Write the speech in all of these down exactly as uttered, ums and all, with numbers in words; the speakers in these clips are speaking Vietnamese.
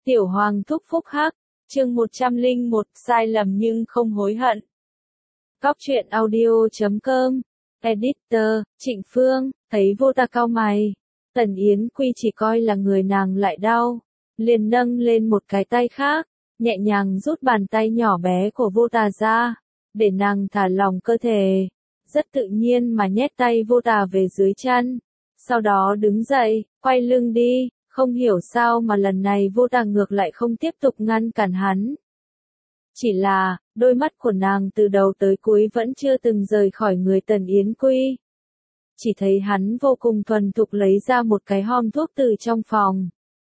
Tiểu Hoàng thúc phúc hắc, chương một trăm lẻ một, sai lầm nhưng không hối hận. Cóc truyện audio chấm com, Editor, Trịnh Phương, thấy vô ta cau mày. Tần Yến Quy chỉ coi là người nàng lại đau, liền nâng lên một cái tay khác, nhẹ nhàng rút bàn tay nhỏ bé của vô tà ra, để nàng thả lỏng cơ thể. Rất tự nhiên mà nhét tay vô tà về dưới chân, sau đó đứng dậy, quay lưng đi. Không hiểu sao mà lần này vô tà ngược lại không tiếp tục ngăn cản hắn. Chỉ là, đôi mắt của nàng từ đầu tới cuối vẫn chưa từng rời khỏi người Tần Yến Quy. Chỉ thấy hắn vô cùng thuần thục lấy ra một cái hòm thuốc từ trong phòng.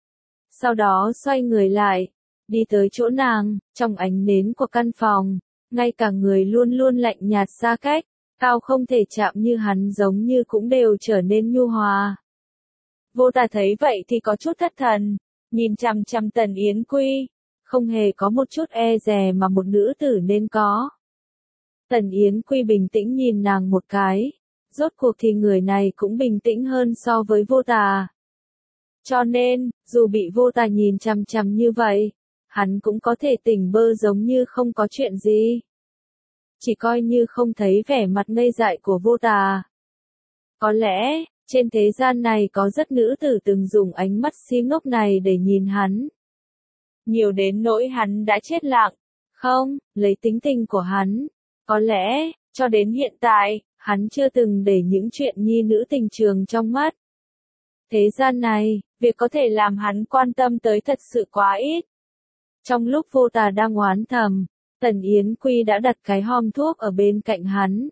Sau đó xoay người lại, đi tới chỗ nàng, trong ánh nến của căn phòng, ngay cả người luôn luôn lạnh nhạt xa cách, cao không thể chạm như hắn giống như cũng đều trở nên nhu hòa. Vô tà thấy vậy thì có chút thất thần, nhìn chằm chằm Tần Yến Quy, không hề có một chút e dè mà một nữ tử nên có. Tần Yến Quy bình tĩnh nhìn nàng một cái, rốt cuộc thì người này cũng bình tĩnh hơn so với vô tà. Cho nên, dù bị vô tà nhìn chằm chằm như vậy, hắn cũng có thể tỉnh bơ giống như không có chuyện gì. Chỉ coi như không thấy vẻ mặt ngây dại của vô tà. Có lẽ, trên thế gian này có rất nữ tử từng dùng ánh mắt si ngốc này để nhìn hắn. Nhiều đến nỗi hắn đã chết lặng. Không, lấy tính tình của hắn. Có lẽ, cho đến hiện tại, hắn chưa từng để những chuyện nhi nữ tình trường trong mắt. Thế gian này, việc có thể làm hắn quan tâm tới thật sự quá ít. Trong lúc vô tà đang oán thầm, Tần Yến Quy đã đặt cái hòm thuốc ở bên cạnh hắn.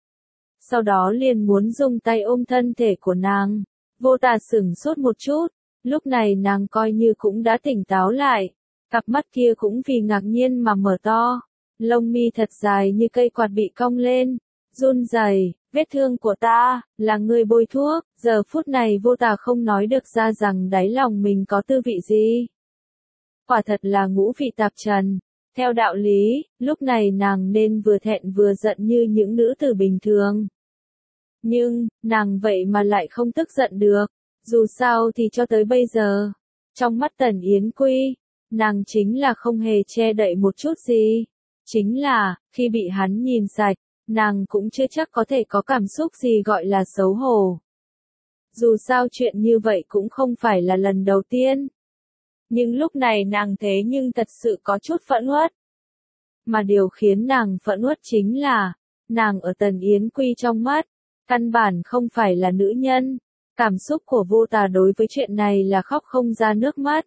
Sau đó liền muốn dùng tay ôm thân thể của nàng. Vô tà sửng sốt một chút, lúc này nàng coi như cũng đã tỉnh táo lại. Cặp mắt kia cũng vì ngạc nhiên mà mở to. Lông mi thật dài như cây quạt bị cong lên. Run rẩy, vết thương của ta, là người bôi thuốc. Giờ phút này vô tà không nói được ra rằng đáy lòng mình có tư vị gì. Quả thật là ngũ vị tạp trần. Theo đạo lý, lúc này nàng nên vừa thẹn vừa giận như những nữ tử bình thường. Nhưng, nàng vậy mà lại không tức giận được. Dù sao thì cho tới bây giờ, trong mắt Tần Yến Quy, nàng chính là không hề che đậy một chút gì. Chính là, khi bị hắn nhìn sạch, nàng cũng chưa chắc có thể có cảm xúc gì gọi là xấu hổ. Dù sao chuyện như vậy cũng không phải là lần đầu tiên. Nhưng lúc này nàng thế nhưng thật sự có chút phẫn uất. Mà điều khiến nàng phẫn uất chính là, nàng ở Tần Yến Quy trong mắt, căn bản không phải là nữ nhân. Cảm xúc của vô tà đối với chuyện này là khóc không ra nước mắt.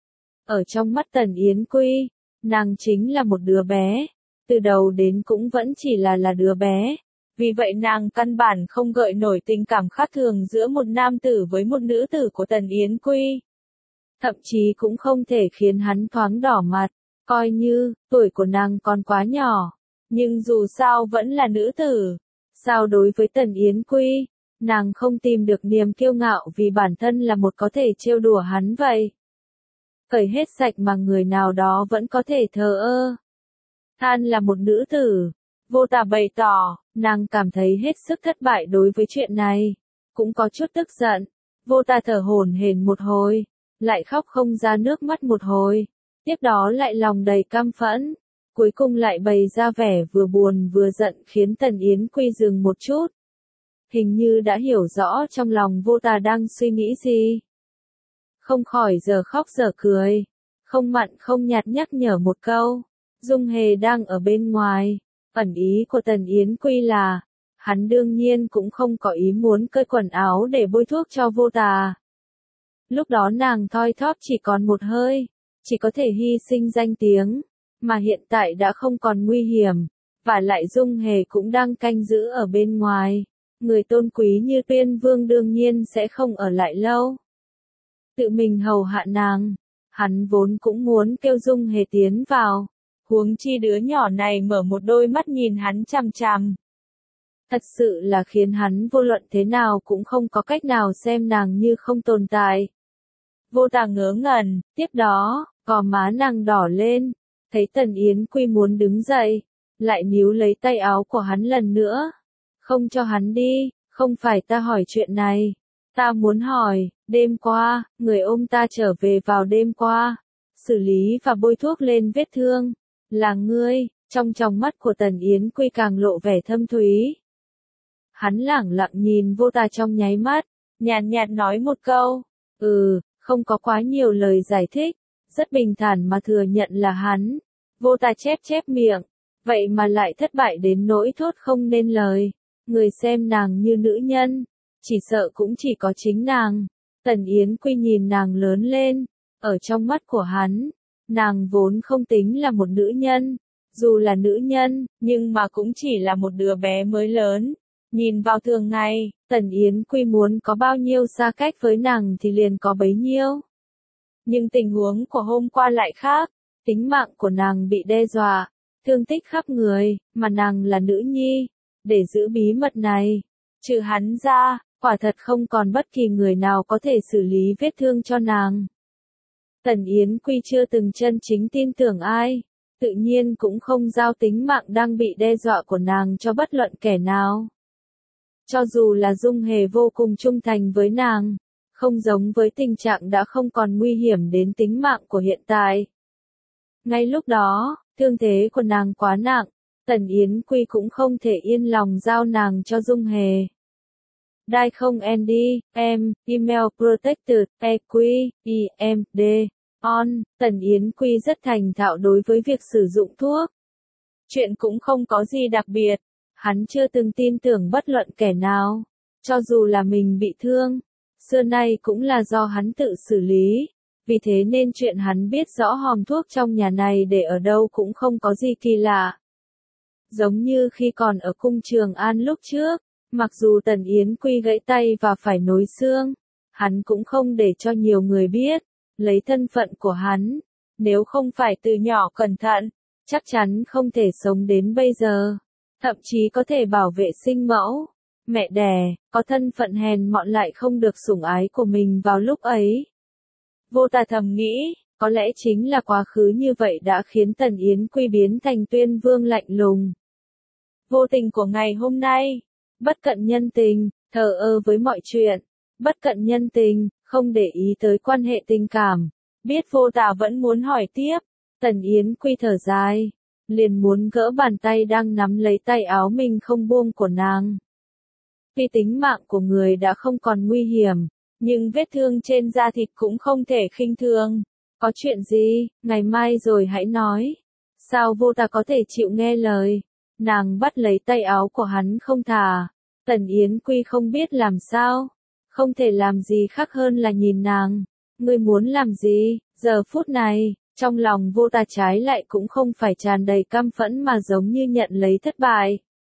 Ở trong mắt Tần Yến Quy, nàng chính là một đứa bé. Từ đầu đến cũng vẫn chỉ là là đứa bé. Vì vậy nàng căn bản không gợi nổi tình cảm khác thường giữa một nam tử với một nữ tử của Tần Yến Quy. Thậm chí cũng không thể khiến hắn thoáng đỏ mặt, coi như, tuổi của nàng còn quá nhỏ. Nhưng dù sao vẫn là nữ tử. Sao đối với Tần Yến Quy, nàng không tìm được niềm kiêu ngạo vì bản thân là một có thể trêu đùa hắn vậy. Cởi hết sạch mà người nào đó vẫn có thể thờ ơ. Than là một nữ tử. Vô tà bày tỏ, nàng cảm thấy hết sức thất bại đối với chuyện này. Cũng có chút tức giận. Vô tà thở hổn hển một hồi, lại khóc không ra nước mắt một hồi. Tiếp đó lại lòng đầy căm phẫn. Cuối cùng lại bày ra vẻ vừa buồn vừa giận khiến Tần Yến Quy dừng một chút. Hình như đã hiểu rõ trong lòng vô tà đang suy nghĩ gì. Không khỏi giờ khóc giờ cười. Không mặn không nhạt nhắc nhở một câu. Dung Hề đang ở bên ngoài. Ẩn ý của Tần Yến Quy là, hắn đương nhiên cũng không có ý muốn cởi quần áo để bôi thuốc cho vô tà. Lúc đó nàng thoi thóp chỉ còn một hơi. Chỉ có thể hy sinh danh tiếng. Mà hiện tại đã không còn nguy hiểm, và lại Dung Hề cũng đang canh giữ ở bên ngoài. Người tôn quý như Tuyên Vương đương nhiên sẽ không ở lại lâu. Tự mình hầu hạ nàng, hắn vốn cũng muốn kêu Dung Hề tiến vào. Huống chi đứa nhỏ này mở một đôi mắt nhìn hắn chằm chằm. Thật sự là khiến hắn vô luận thế nào cũng không có cách nào xem nàng như không tồn tại. Vô tà ngớ ngẩn, tiếp đó, gò má nàng đỏ lên. Thấy Tần Yến Quy muốn đứng dậy, lại níu lấy tay áo của hắn lần nữa. Không cho hắn đi, không phải ta hỏi chuyện này. Ta muốn hỏi, đêm qua, người ôm ta trở về vào đêm qua. xử lý và bôi thuốc lên vết thương. Là ngươi, trong tròng mắt của Tần Yến Quy càng lộ vẻ thâm thúy. Hắn lẳng lặng nhìn vô tà trong nháy mắt, nhàn nhạt nói một câu, ừ, không có quá nhiều lời giải thích, rất bình thản mà thừa nhận là hắn. Vô tà chép chép miệng, vậy mà lại thất bại đến nỗi thốt không nên lời. Người xem nàng như nữ nhân, chỉ sợ cũng chỉ có chính nàng. Tần Yến Quy nhìn nàng lớn lên, ở trong mắt của hắn, nàng vốn không tính là một nữ nhân. Dù là nữ nhân, nhưng mà cũng chỉ là một đứa bé mới lớn. Nhìn vào thường ngày, Tần Yến Quy muốn có bao nhiêu xa cách với nàng thì liền có bấy nhiêu. Nhưng tình huống của hôm qua lại khác, tính mạng của nàng bị đe dọa, thương tích khắp người, mà nàng là nữ nhi. Để giữ bí mật này, trừ hắn ra, quả thật không còn bất kỳ người nào có thể xử lý vết thương cho nàng. Tần Yến Quy chưa từng chân chính tin tưởng ai, tự nhiên cũng không giao tính mạng đang bị đe dọa của nàng cho bất luận kẻ nào. Cho dù là Dung Hề vô cùng trung thành với nàng, không giống với tình trạng đã không còn nguy hiểm đến tính mạng của hiện tại. Ngay lúc đó, thương thế của nàng quá nặng, Tần Yến Quy cũng không thể yên lòng giao nàng cho Dung Hề. Đai không en đi, em, email protected, e quy, e m d, on, Tần Yến Quy rất thành thạo đối với việc sử dụng thuốc. Chuyện cũng không có gì đặc biệt, hắn chưa từng tin tưởng bất luận kẻ nào, cho dù là mình bị thương, xưa nay cũng là do hắn tự xử lý, vì thế nên chuyện hắn biết rõ hòm thuốc trong nhà này để ở đâu cũng không có gì kỳ lạ. Giống như khi còn ở cung Trường An lúc trước, mặc dù Tần Yến Quy gãy tay và phải nối xương, hắn cũng không để cho nhiều người biết, lấy thân phận của hắn, nếu không phải từ nhỏ cẩn thận, chắc chắn không thể sống đến bây giờ, thậm chí có thể bảo vệ sinh mẫu, mẹ đẻ, có thân phận hèn mọn lại không được sủng ái của mình vào lúc ấy. Vô tà thầm nghĩ, có lẽ chính là quá khứ như vậy đã khiến Tần Yến Quy biến thành Tuyên Vương lạnh lùng. Vô tình của ngày hôm nay, bất cận nhân tình, thờ ơ với mọi chuyện, bất cận nhân tình, không để ý tới quan hệ tình cảm. Biết vô tà vẫn muốn hỏi tiếp, Tần Yến Quy thở dài, liền muốn gỡ bàn tay đang nắm lấy tay áo mình không buông của nàng. Vì tính mạng của người đã không còn nguy hiểm, nhưng vết thương trên da thịt cũng không thể khinh thường. Có chuyện gì, ngày mai rồi hãy nói. Sao vô tà có thể chịu nghe lời? Nàng bắt lấy tay áo của hắn không thả. Tần Yến Quy không biết làm sao. Không thể làm gì khác hơn là nhìn nàng. Ngươi muốn làm gì? Giờ phút này, trong lòng vô tà trái lại cũng không phải tràn đầy căm phẫn mà giống như nhận lấy thất bại.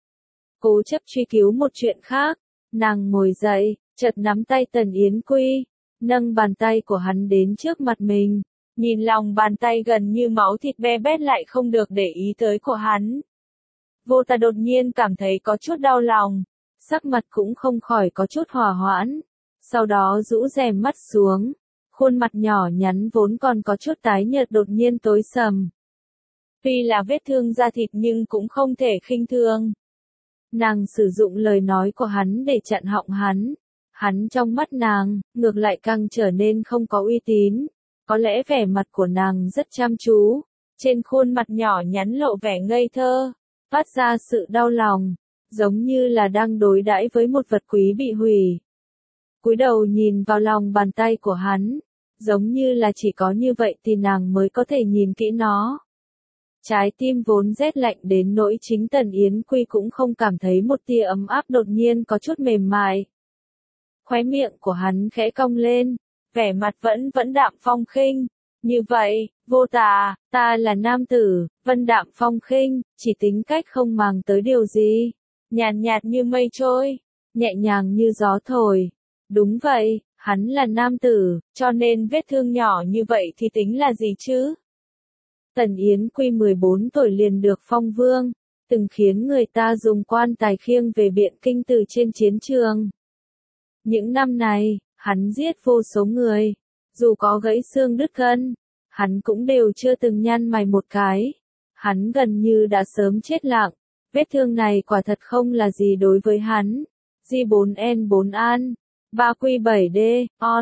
Cố chấp truy cứu một chuyện khác. Nàng ngồi dậy, chợt nắm tay Tần Yến Quy, nâng bàn tay của hắn đến trước mặt mình. Nhìn lòng bàn tay gần như máu thịt be bét lại không được để ý tới của hắn. Vô tà đột nhiên cảm thấy có chút đau lòng, sắc mặt cũng không khỏi có chút hòa hoãn. Sau đó rũ rèm mắt xuống, khuôn mặt nhỏ nhắn vốn còn có chút tái nhợt đột nhiên tối sầm. Tuy là vết thương da thịt nhưng cũng không thể khinh thường. Nàng sử dụng lời nói của hắn để chặn họng hắn. Hắn trong mắt nàng, ngược lại càng trở nên không có uy tín. Có lẽ vẻ mặt của nàng rất chăm chú. Trên khuôn mặt nhỏ nhắn lộ vẻ ngây thơ, phát ra sự đau lòng, giống như là đang đối đãi với một vật quý bị hủy. Cúi đầu nhìn vào lòng bàn tay của hắn, giống như là chỉ có như vậy thì nàng mới có thể nhìn kỹ nó. Trái tim vốn rét lạnh đến nỗi chính Tần Yến Quy cũng không cảm thấy một tia ấm áp đột nhiên có chút mềm mại. Khóe miệng của hắn khẽ cong lên, vẻ mặt vẫn vẫn đạm phong khinh. Như vậy, vô tà, ta là nam tử, vân đạm phong khinh, chỉ tính cách không màng tới điều gì. Nhàn nhạt như mây trôi, nhẹ nhàng như gió thổi. Đúng vậy, hắn là nam tử, cho nên vết thương nhỏ như vậy thì tính là gì chứ? Tần Yến Quy mười bốn tuổi liền được phong vương, từng khiến người ta dùng quan tài khiêng về biện kinh từ trên chiến trường. Những năm này, hắn giết vô số người, dù có gãy xương đứt gân, hắn cũng đều chưa từng nhăn mày một cái. Hắn gần như đã sớm chết lặng, vết thương này quả thật không là gì đối với hắn. G bốn N bốn An, ba Q bảy D, on,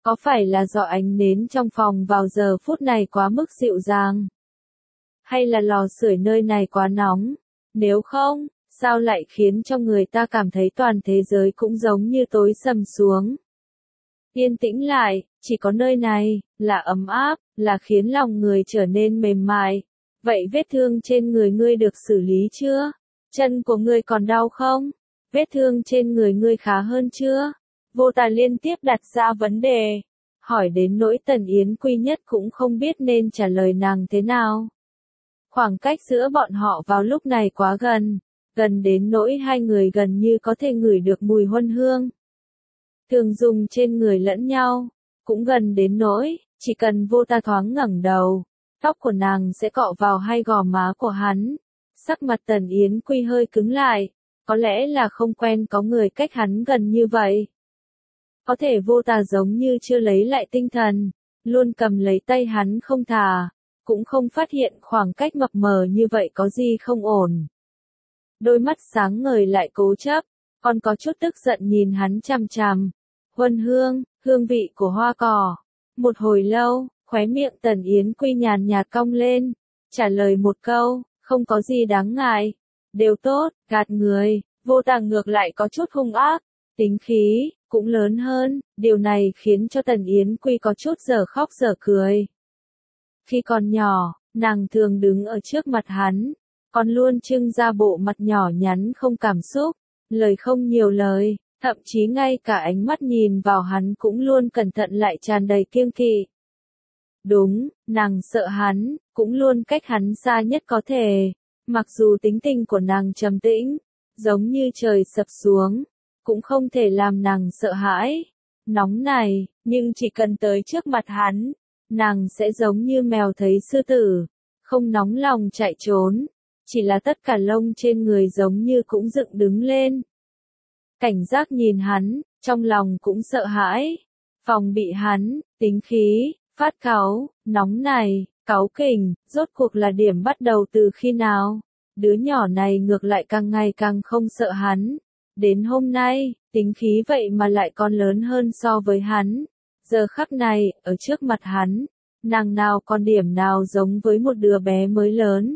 Có phải là do ánh nến trong phòng vào giờ phút này quá mức dịu dàng? Hay là lò sưởi nơi này quá nóng? Nếu không, sao lại khiến cho người ta cảm thấy toàn thế giới cũng giống như tối sầm xuống? Yên tĩnh lại, chỉ có nơi này, là ấm áp, là khiến lòng người trở nên mềm mại. Vậy vết thương trên người ngươi được xử lý chưa? Chân của ngươi còn đau không? Vết thương trên người ngươi khá hơn chưa? Vô Tà liên tiếp đặt ra vấn đề. Hỏi đến nỗi Tần Yến Quy nhất cũng không biết nên trả lời nàng thế nào. Khoảng cách giữa bọn họ vào lúc này quá gần. Gần đến nỗi hai người gần như có thể ngửi được mùi huân hương. Thường dùng trên người lẫn nhau. Cũng gần đến nỗi, chỉ cần Vô Tà thoáng ngẩng đầu, tóc của nàng sẽ cọ vào hai gò má của hắn. Sắc mặt Tần Yến Quy hơi cứng lại. Có lẽ là không quen có người cách hắn gần như vậy. Có thể Vô Tà giống như chưa lấy lại tinh thần, luôn cầm lấy tay hắn không thả, cũng không phát hiện khoảng cách mập mờ như vậy có gì không ổn. Đôi mắt sáng ngời lại cố chấp, còn có chút tức giận nhìn hắn chằm chằm. Huân hương, hương vị của hoa cỏ. Một hồi lâu, khóe miệng Tần Yến Quy nhàn nhạt cong lên, trả lời một câu, không có gì đáng ngại. Đều tốt, gạt người. Vô Tà ngược lại có chút hung ác, tính khí cũng lớn hơn, điều này khiến cho Tần Yến Quy có chút dở khóc dở cười. Khi còn nhỏ, nàng thường đứng ở trước mặt hắn, còn luôn trưng ra bộ mặt nhỏ nhắn không cảm xúc, lời không nhiều lời, thậm chí ngay cả ánh mắt nhìn vào hắn cũng luôn cẩn thận lại tràn đầy kiêng kỵ. Đúng, nàng sợ hắn, cũng luôn cách hắn xa nhất có thể. Mặc dù tính tình của nàng trầm tĩnh, giống như trời sập xuống, cũng không thể làm nàng sợ hãi, nóng này, nhưng chỉ cần tới trước mặt hắn, nàng sẽ giống như mèo thấy sư tử, không nóng lòng chạy trốn, chỉ là tất cả lông trên người giống như cũng dựng đứng lên. Cảnh giác nhìn hắn, trong lòng cũng sợ hãi, phòng bị hắn, tính khí, phát cáu, nóng này, cáu kỉnh, rốt cuộc là điểm bắt đầu từ khi nào? Đứa nhỏ này ngược lại càng ngày càng không sợ hắn. Đến hôm nay, tính khí vậy mà lại còn lớn hơn so với hắn. Giờ khắc này, ở trước mặt hắn, nàng nào còn điểm nào giống với một đứa bé mới lớn.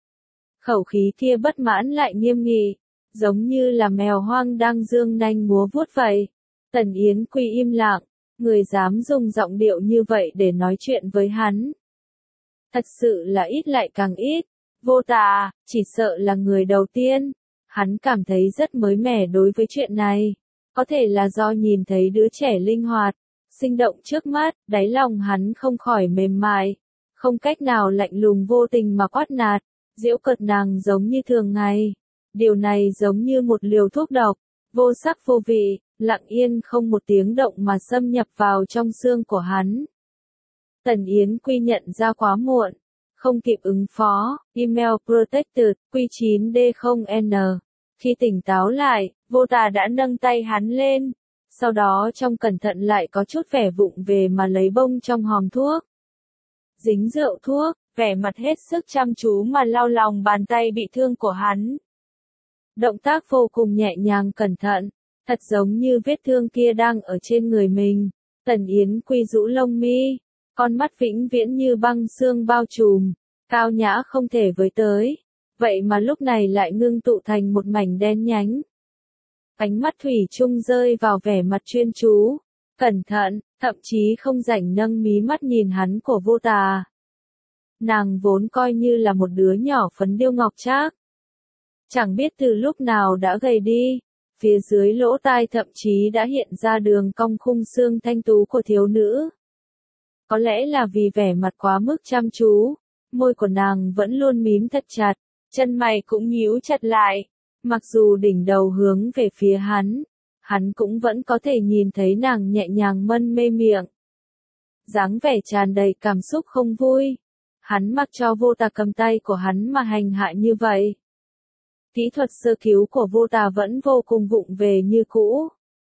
Khẩu khí kia bất mãn lại nghiêm nghị, giống như là mèo hoang đang dương nanh múa vuốt vậy. Tần Yến Quy im lặng, người dám dùng giọng điệu như vậy để nói chuyện với hắn. Thật sự là ít lại càng ít. Vô Tà, chỉ sợ là người đầu tiên. Hắn cảm thấy rất mới mẻ đối với chuyện này. Có thể là do nhìn thấy đứa trẻ linh hoạt, sinh động trước mắt, đáy lòng hắn không khỏi mềm mại. Không cách nào lạnh lùng vô tình mà quát nạt, giễu cợt nàng giống như thường ngày. Điều này giống như một liều thuốc độc, vô sắc vô vị, lặng yên không một tiếng động mà xâm nhập vào trong xương của hắn. Tần Yến Quy nhận ra quá muộn. Không kịp ứng phó, email protected, Q chín D không N. Khi tỉnh táo lại, Vô Tà đã nâng tay hắn lên, sau đó trong cẩn thận lại có chút vẻ vụng về mà lấy bông trong hòm thuốc. Dính rượu thuốc, vẻ mặt hết sức chăm chú mà lau lòng bàn tay bị thương của hắn. Động tác vô cùng nhẹ nhàng cẩn thận, thật giống như vết thương kia đang ở trên người mình. Tần Yến Quy rũ lông mi. Con mắt vĩnh viễn như băng xương bao trùm, cao nhã không thể với tới, vậy mà lúc này lại ngưng tụ thành một mảnh đen nhánh. Ánh mắt thủy chung rơi vào vẻ mặt chuyên chú, cẩn thận, thậm chí không rảnh nâng mí mắt nhìn hắn của Vô Tà. Nàng vốn coi như là một đứa nhỏ phấn điêu ngọc trác. Chẳng biết từ lúc nào đã gầy đi, phía dưới lỗ tai thậm chí đã hiện ra đường cong khung xương thanh tú của thiếu nữ. Có lẽ là vì vẻ mặt quá mức chăm chú, môi của nàng vẫn luôn mím thật chặt, chân mày cũng nhíu chặt lại. Mặc dù đỉnh đầu hướng về phía hắn, hắn cũng vẫn có thể nhìn thấy nàng nhẹ nhàng mân mê miệng. Dáng vẻ tràn đầy cảm xúc không vui. Hắn mặc cho Vô Tà cầm tay của hắn mà hành hạ như vậy. Kỹ thuật sơ cứu của Vô Tà vẫn vô cùng vụng về như cũ.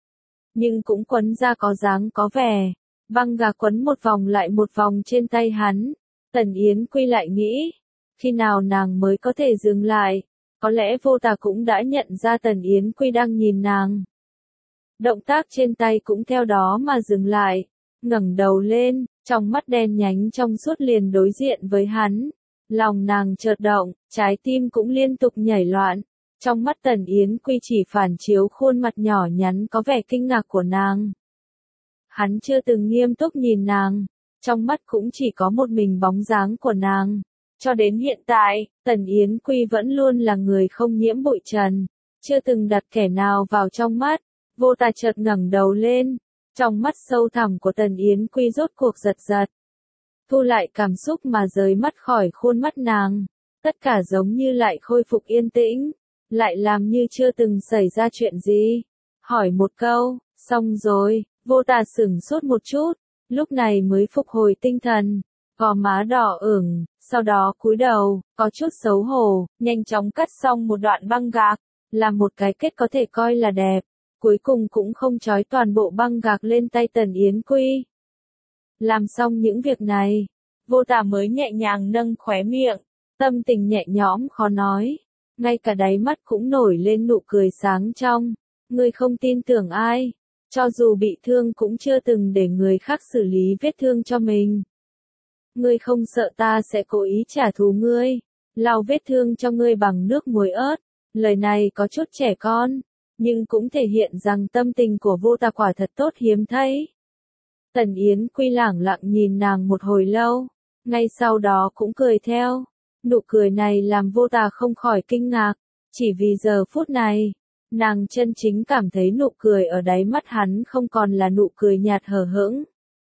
Nhưng cũng quấn ra có dáng có vẻ. Băng gạc quấn một vòng lại một vòng trên tay hắn. Tần Yến Quy lại nghĩ, khi nào nàng mới có thể dừng lại. Có lẽ Vô Tà cũng đã nhận ra Tần Yến Quy đang nhìn nàng. Động tác trên tay cũng theo đó mà dừng lại. ngẩng đầu lên, trong mắt đen nhánh trong suốt liền đối diện với hắn. Lòng nàng chợt động, trái tim cũng liên tục nhảy loạn. Trong mắt Tần Yến Quy chỉ phản chiếu khuôn mặt nhỏ nhắn có vẻ kinh ngạc của nàng. Hắn chưa từng nghiêm túc nhìn nàng, trong mắt cũng chỉ có một mình bóng dáng của nàng. Cho đến hiện tại, Tần Yến Quy vẫn luôn là người không nhiễm bụi trần, chưa từng đặt kẻ nào vào trong mắt. Vô Tà chợt ngẩng đầu lên, trong mắt sâu thẳm của Tần Yến Quy rốt cuộc giật giật. Thu lại cảm xúc mà rời mắt khỏi khuôn mắt nàng, tất cả giống như lại khôi phục yên tĩnh, lại làm như chưa từng xảy ra chuyện gì. Hỏi một câu, xong rồi, Vô Tà sửng sốt một chút, lúc này mới phục hồi tinh thần, gò má đỏ ửng, sau đó cúi đầu, có chút xấu hổ, nhanh chóng cắt xong một đoạn băng gạc, làm một cái kết có thể coi là đẹp, cuối cùng cũng không trói toàn bộ băng gạc lên tay Tần Yến Quy. Làm xong những việc này, Vô Tà mới nhẹ nhàng nâng khóe miệng, tâm tình nhẹ nhõm khó nói, ngay cả đáy mắt cũng nổi lên nụ cười sáng trong. Ngươi không tin tưởng ai, cho dù bị thương cũng chưa từng để người khác xử lý vết thương cho mình. Ngươi không sợ ta sẽ cố ý trả thù ngươi, lau vết thương cho ngươi bằng nước muối ớt. Lời này có chút trẻ con, nhưng cũng thể hiện rằng tâm tình của Vô Tà quả thật tốt hiếm thấy. Tần Yến Quy lẳng lặng nhìn nàng một hồi lâu, ngay sau đó cũng cười theo. Nụ cười này làm Vô Tà không khỏi kinh ngạc, chỉ vì giờ phút này, nàng chân chính cảm thấy nụ cười ở đáy mắt hắn không còn là nụ cười nhạt hờ hững.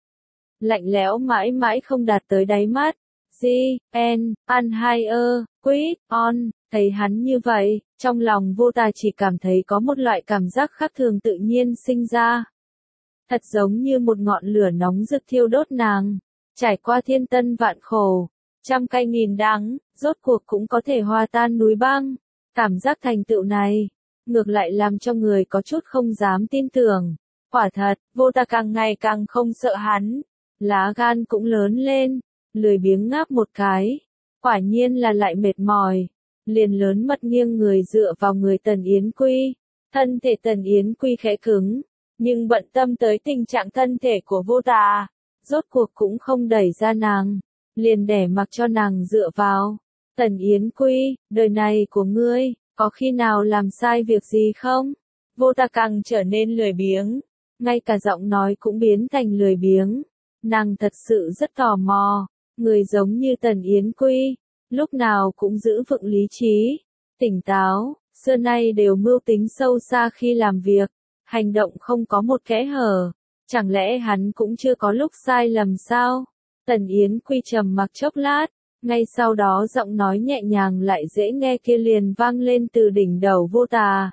Lạnh lẽo mãi mãi không đạt tới đáy mắt. G, N, An hai ơ, Quýt, On, thấy hắn như vậy, trong lòng Vô Tà chỉ cảm thấy có một loại cảm giác khác thường tự nhiên sinh ra. Thật giống như một ngọn lửa nóng rực thiêu đốt nàng, trải qua thiên tân vạn khổ, trăm cay nghìn đắng, rốt cuộc cũng có thể hòa tan núi băng. Cảm giác thành tựu này, ngược lại làm cho người có chút không dám tin tưởng. Quả thật, Vô Tà càng ngày càng không sợ hắn, lá gan cũng lớn lên, lười biếng ngáp một cái. Quả nhiên là lại mệt mỏi, liền lớn mật nghiêng người dựa vào người Tần Yến Quy. Thân thể Tần Yến Quy khẽ cứng, nhưng bận tâm tới tình trạng thân thể của Vô Tà, rốt cuộc cũng không đẩy ra nàng, liền để mặc cho nàng dựa vào. Tần Yến Quy, đời này của ngươi, có khi nào làm sai việc gì không? Vô Tà càng trở nên lười biếng, ngay cả giọng nói cũng biến thành lười biếng. Nàng thật sự rất tò mò, người giống như Tần Yến Quy, lúc nào cũng giữ vững lý trí, tỉnh táo, xưa nay đều mưu tính sâu xa khi làm việc, hành động không có một kẽ hở. Chẳng lẽ hắn cũng chưa có lúc sai lầm sao? Tần Yến Quy trầm mặc chốc lát, ngay sau đó giọng nói nhẹ nhàng lại dễ nghe kia liền vang lên từ đỉnh đầu Vô Tà.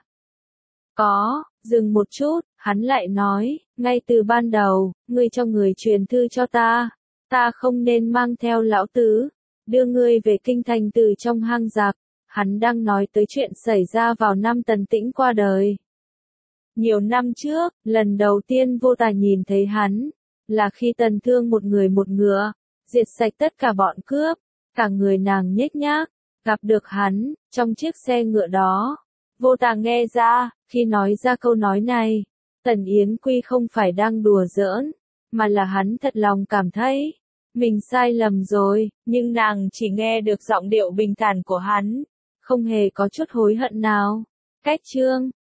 Có, dừng một chút, hắn lại nói, ngay từ ban đầu, ngươi cho người truyền thư cho ta, ta không nên mang theo lão tứ, đưa ngươi về kinh thành từ trong hang giặc. Hắn đang nói tới chuyện xảy ra vào năm Tần Tĩnh qua đời. Nhiều năm trước, lần đầu tiên Vô Tà nhìn thấy hắn, là khi Tần Thương một người một ngựa, diệt sạch tất cả bọn cướp, cả người nàng nhếch nhác, gặp được hắn, trong chiếc xe ngựa đó. Vô Tà nghe ra, khi nói ra câu nói này, Tần Yến Quy không phải đang đùa giỡn, mà là hắn thật lòng cảm thấy, mình sai lầm rồi, nhưng nàng chỉ nghe được giọng điệu bình thản của hắn, không hề có chút hối hận nào. Cách chương